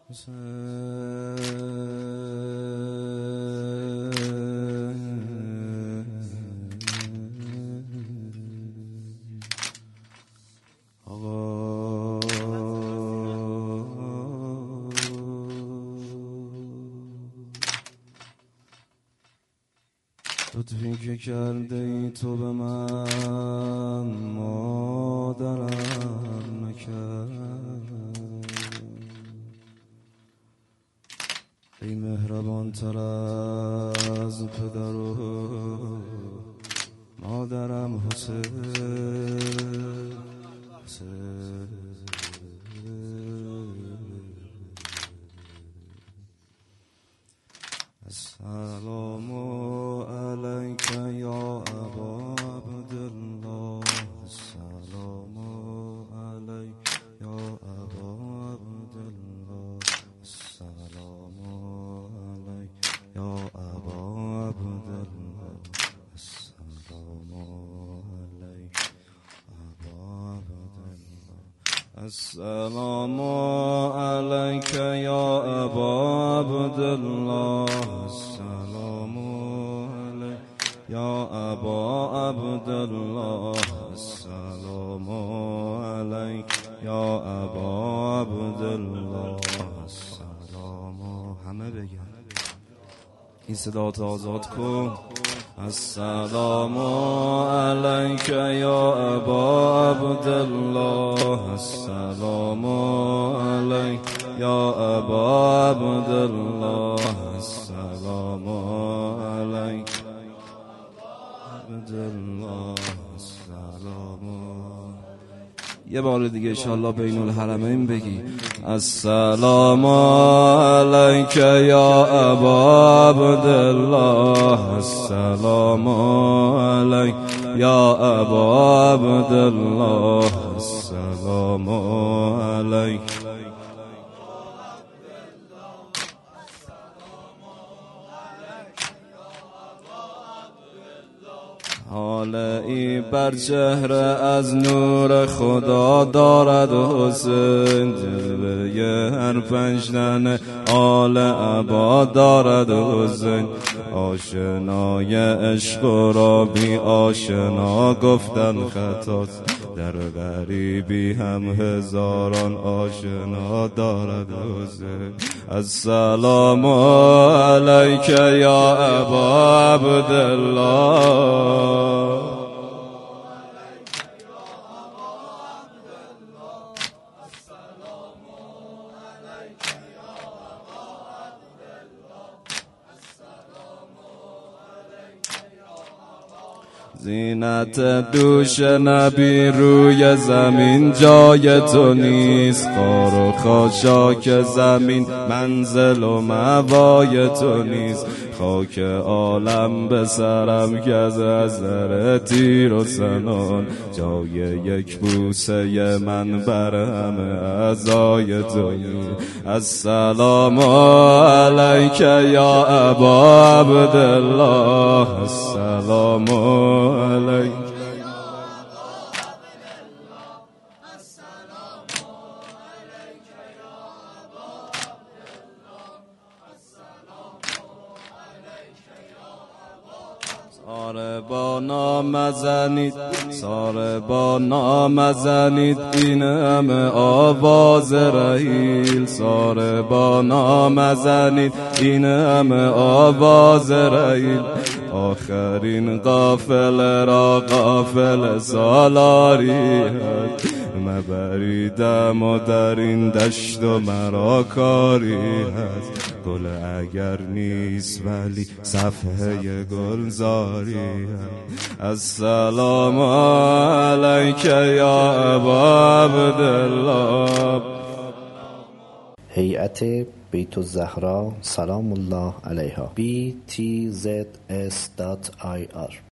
لطفی که کرده ای تو به من مادرم نکرد، ای مهربان تر از پدر و مادرم حسین. السلام علیک یا ابا عبدالله، السلام علیک یا ابا عبدالله، السلام علیک یا ابا عبدالله، السلام علیک ابا عبدالله، السلام علیک یا ابا عبدالله، السلام علیک یا ابا عبدالله، السلام علیک یا ابا عبدالله، السلام. همه بگن این صدا تو آزاد کن. السلام علیک یا ابا عبدالله، السلام علیک یا ابا عبدالله، السلام علیک عبدالله، السلام. یه بار دیگه انشالله بین الحرمین بگی السلام علیک یا ابا عبدالله، السلام علیک یا ابا عبدالله، السلام علیک. حالی بر چهره از نور خدا دارد حسین، جلوه هر پنجتن آل عبا دارد حسین. آشنای عشق را بی آشنا گفتن خطاست، در غریبی هم هزاران آشنا دارد حسین. السلام علیک یا ابا عبدالله، زینت دوش نبی روی زمین جای تو نیست، خار و خاشاک زمین منزل و موای تو نیست. خاک عالم به سرم که از نظر تیر و سنان، جای یک بوسه من بر همه اعضای تو نیست. السلام علیک یا ابا عبدالله، السلام علیک. ساره با نام زنید، ساره با نام زنید، این همه آواز رحیل. ساره با نام زنید، این همه آواز رحیل. آخرین قافله را قافله سالاری هست، مبریدم و در این دشت و مرا کاری هست. گل اگر نیست ولی صفحه گلزاری هست. السلام علیک یا ابا عبدالله. هیئت بیت الزهرا سلام الله علیها BTZS.ir